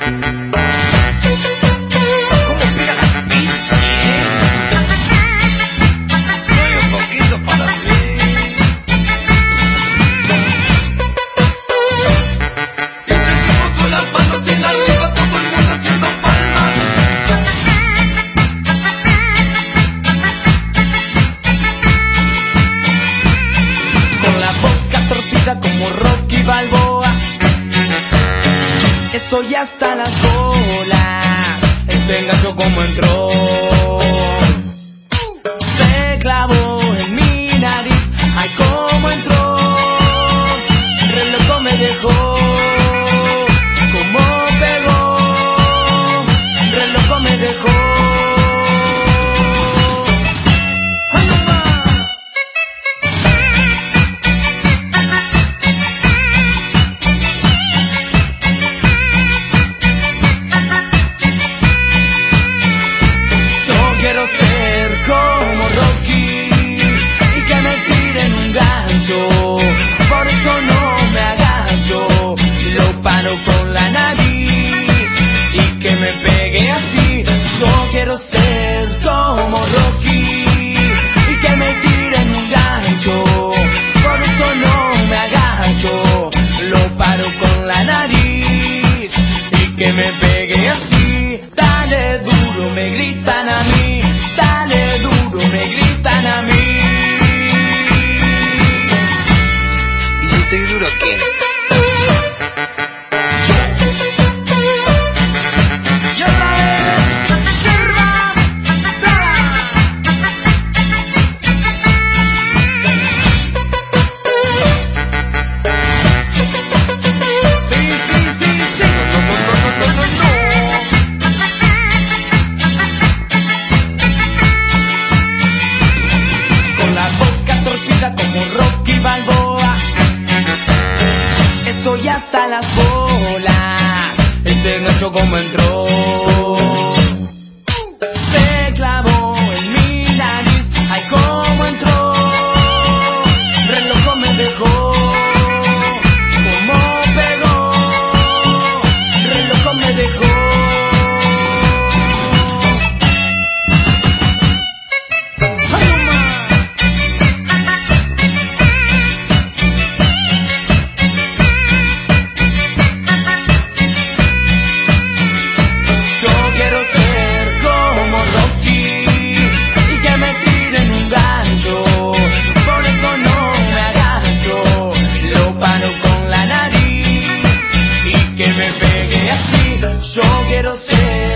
Como Rocky Balboa, estoy hasta las bolas. Este engancho como entró, se clavó en mi nariz. Ay, cómo entró, el reloj me dejó. Como pegó, el reloj me dejó. Quiero ser como Rocky y que me tiren un gancho, por eso no me agacho, lo paro con la nariz y que me pegue así. Yo quiero ser como Rocky y que me tiren un gancho, por eso no me agacho, lo paro con la nariz y que me pegue así. Dale duro, me gritan a mí. Dale duro, me gritan a mí. ¿Y si estoy duro qué? Y otra vez, sirva, como Rocky Balboa, estoy hasta las bolas. Este engancho como entró, se clavó en mi nariz. Ay, cómo entró, el reloj me dejó. Como pegó, el reloj me dejó. Yo quiero ser